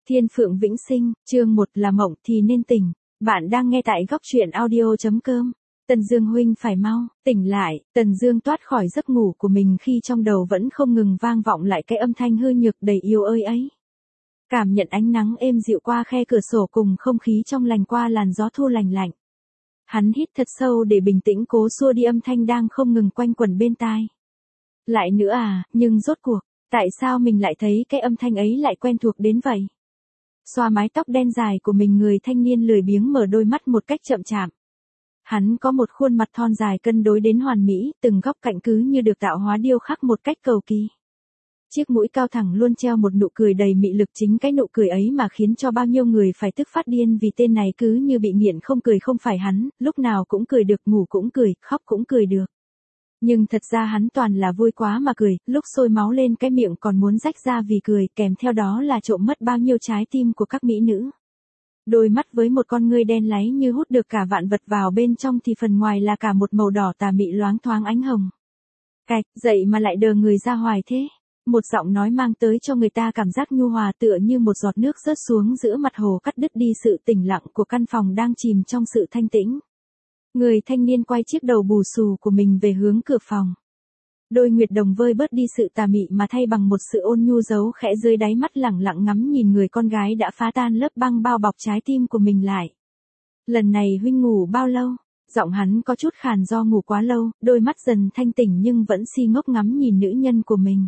Thiên Phượng Vĩnh Sinh, chương 1 là mộng thì nên tỉnh. Bạn đang nghe tại góc truyện audio.com. Tần Dương huynh phải mau, tỉnh lại. Tần Dương toát khỏi giấc ngủ của mình khi trong đầu vẫn không ngừng vang vọng lại cái âm thanh hư nhược đầy yêu ơi ấy. Cảm nhận ánh nắng êm dịu qua khe cửa sổ cùng không khí trong lành qua làn gió thu lành lạnh. Hắn hít thật sâu để bình tĩnh cố xua đi âm thanh đang không ngừng quanh quẩn bên tai. Lại nữa à, nhưng rốt cuộc, tại sao mình lại thấy cái âm thanh ấy lại quen thuộc đến vậy? Xoa mái tóc đen dài của mình, người thanh niên lười biếng mở đôi mắt một cách chậm chạp. Hắn có một khuôn mặt thon dài cân đối đến hoàn mỹ, từng góc cạnh cứ như được tạo hóa điêu khắc một cách cầu kỳ. Chiếc mũi cao thẳng luôn treo một nụ cười đầy mị lực, chính cái nụ cười ấy mà khiến cho bao nhiêu người phải tức phát điên vì tên này cứ như bị nghiện không cười không phải hắn, lúc nào cũng cười được, ngủ cũng cười, khóc cũng cười được. Nhưng thật ra hắn toàn là vui quá mà cười, lúc sôi máu lên cái miệng còn muốn rách ra vì cười, kèm theo đó là trộm mất bao nhiêu trái tim của các mỹ nữ. Đôi mắt với một con ngươi đen láy như hút được cả vạn vật vào bên trong thì phần ngoài là cả một màu đỏ tà mị loáng thoáng ánh hồng. Cạch, dậy mà lại đờ người ra hoài thế. Một giọng nói mang tới cho người ta cảm giác nhu hòa tựa như một giọt nước rớt xuống giữa mặt hồ, cắt đứt đi sự tĩnh lặng của căn phòng đang chìm trong sự thanh tĩnh. Người thanh niên quay chiếc đầu bù xù của mình về hướng cửa phòng. Đôi nguyệt đồng vơi bớt đi sự tà mị mà thay bằng một sự ôn nhu giấu khẽ dưới đáy mắt, lẳng lặng ngắm nhìn người con gái đã phá tan lớp băng bao bọc trái tim của mình lại. Lần này huynh ngủ bao lâu? Giọng hắn có chút khàn do ngủ quá lâu, đôi mắt dần thanh tỉnh nhưng vẫn si ngốc ngắm nhìn nữ nhân của mình.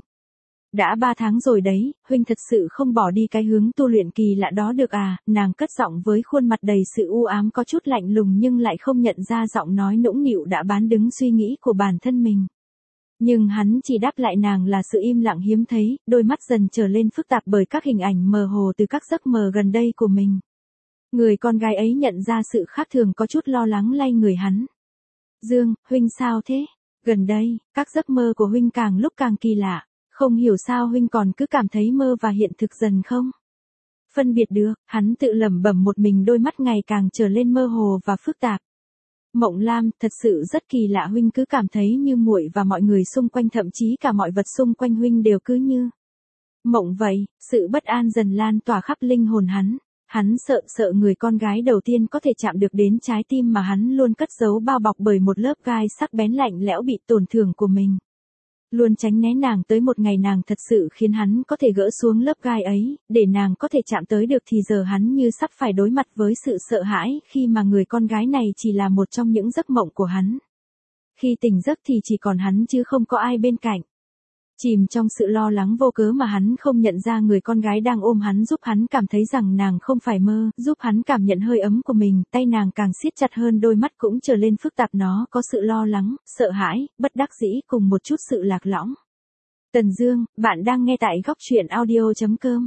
Đã 3 tháng rồi đấy, huynh thật sự không bỏ đi cái hướng tu luyện kỳ lạ đó được à? Nàng cất giọng với khuôn mặt đầy sự u ám, có chút lạnh lùng nhưng lại không nhận ra giọng nói nũng nịu đã bán đứng suy nghĩ của bản thân mình. Nhưng hắn chỉ đáp lại nàng là sự im lặng hiếm thấy, đôi mắt dần trở lên phức tạp bởi các hình ảnh mơ hồ từ các giấc mơ gần đây của mình. Người con gái ấy nhận ra sự khác thường, có chút lo lắng lay người hắn. Dương, huynh sao thế? Gần đây, các giấc mơ của huynh càng lúc càng kỳ lạ. Không hiểu sao huynh còn cứ cảm thấy mơ và hiện thực dần không phân biệt được, hắn tự lẩm bẩm một mình, đôi mắt ngày càng trở lên mơ hồ và phức tạp. Mộng Lam, thật sự rất kỳ lạ, huynh cứ cảm thấy như muội và mọi người xung quanh, thậm chí cả mọi vật xung quanh huynh đều cứ như mộng vậy. Sự bất an dần lan tỏa khắp linh hồn hắn. Hắn sợ người con gái đầu tiên có thể chạm được đến trái tim mà hắn luôn cất giấu bao bọc bởi một lớp gai sắc bén lạnh lẽo bị tổn thương của mình. Luôn tránh né nàng, tới một ngày nàng thật sự khiến hắn có thể gỡ xuống lớp gai ấy, để nàng có thể chạm tới được, thì giờ hắn như sắp phải đối mặt với sự sợ hãi khi mà người con gái này chỉ là một trong những giấc mộng của hắn. Khi tỉnh giấc thì chỉ còn hắn chứ không có ai bên cạnh. Chìm trong sự lo lắng vô cớ mà hắn không nhận ra người con gái đang ôm hắn, giúp hắn cảm thấy rằng nàng không phải mơ, giúp hắn cảm nhận hơi ấm của mình, tay nàng càng siết chặt hơn, đôi mắt cũng trở lên phức tạp, nó có sự lo lắng, sợ hãi, bất đắc dĩ cùng một chút sự lạc lõng. Tần Dương, bạn đang nghe tại góc truyện audio.com.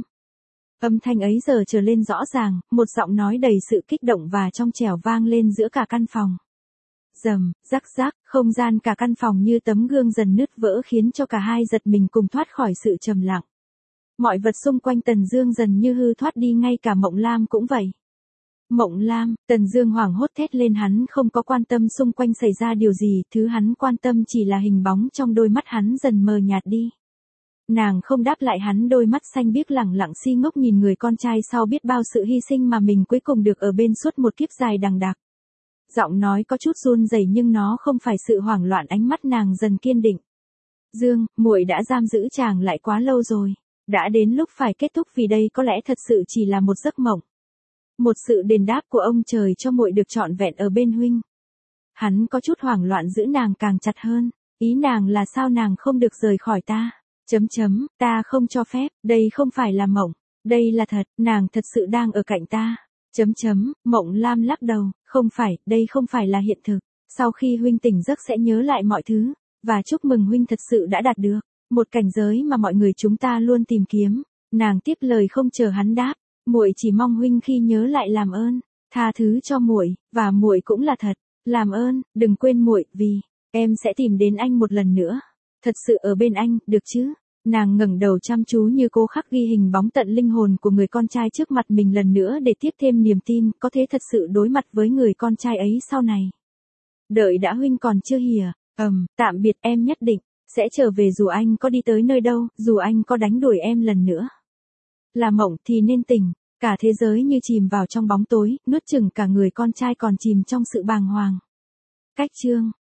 Âm thanh ấy giờ trở lên rõ ràng, một giọng nói đầy sự kích động và trong trẻo vang lên giữa cả căn phòng. Rầm, rắc rắc, không gian cả căn phòng như tấm gương dần nứt vỡ khiến cho cả hai giật mình cùng thoát khỏi sự trầm lặng. Mọi vật xung quanh Tần Dương dần như hư thoát đi, ngay cả Mộng Lam cũng vậy. Mộng Lam, Tần Dương hoảng hốt thét lên, hắn không có quan tâm xung quanh xảy ra điều gì, thứ hắn quan tâm chỉ là hình bóng trong đôi mắt hắn dần mờ nhạt đi. Nàng không đáp lại hắn, đôi mắt xanh biếc lẳng lặng si ngốc nhìn người con trai sau biết bao sự hy sinh mà mình cuối cùng được ở bên suốt một kiếp dài đằng đẵng. Giọng nói có chút run rẩy nhưng nó không phải sự hoảng loạn, ánh mắt nàng dần kiên định. Dương, muội đã giam giữ chàng lại quá lâu rồi. Đã đến lúc phải kết thúc, vì đây có lẽ thật sự chỉ là một giấc mộng. Một sự đền đáp của ông trời cho muội được trọn vẹn ở bên huynh. Hắn có chút hoảng loạn giữ nàng càng chặt hơn. Ý nàng là sao nàng không được rời khỏi ta? Ta không cho phép, đây không phải là mộng. Đây là thật, nàng thật sự đang ở cạnh ta. Mộng Lam lắc đầu, không phải, đây không phải là hiện thực. Sau khi huynh tỉnh giấc sẽ nhớ lại mọi thứ, và chúc mừng huynh thật sự đã đạt được một cảnh giới mà mọi người chúng ta luôn tìm kiếm. Nàng tiếp lời không chờ hắn đáp, muội chỉ mong huynh khi nhớ lại làm ơn, tha thứ cho muội, và muội cũng là thật, làm ơn, đừng quên muội, vì em sẽ tìm đến anh một lần nữa, thật sự ở bên anh, được chứ? Nàng ngẩng đầu chăm chú như cố khắc ghi hình bóng tận linh hồn của người con trai trước mặt mình lần nữa để tiếp thêm niềm tin, có thể thật sự đối mặt với người con trai ấy sau này. Đợi đã, huynh còn chưa hìa, tạm biệt, em nhất định sẽ trở về dù anh có đi tới nơi đâu, dù anh có đánh đuổi em lần nữa. Là mộng thì nên tỉnh, Cả thế giới như chìm vào trong bóng tối, nuốt chửng cả người con trai còn chìm trong sự bàng hoàng. Cách chương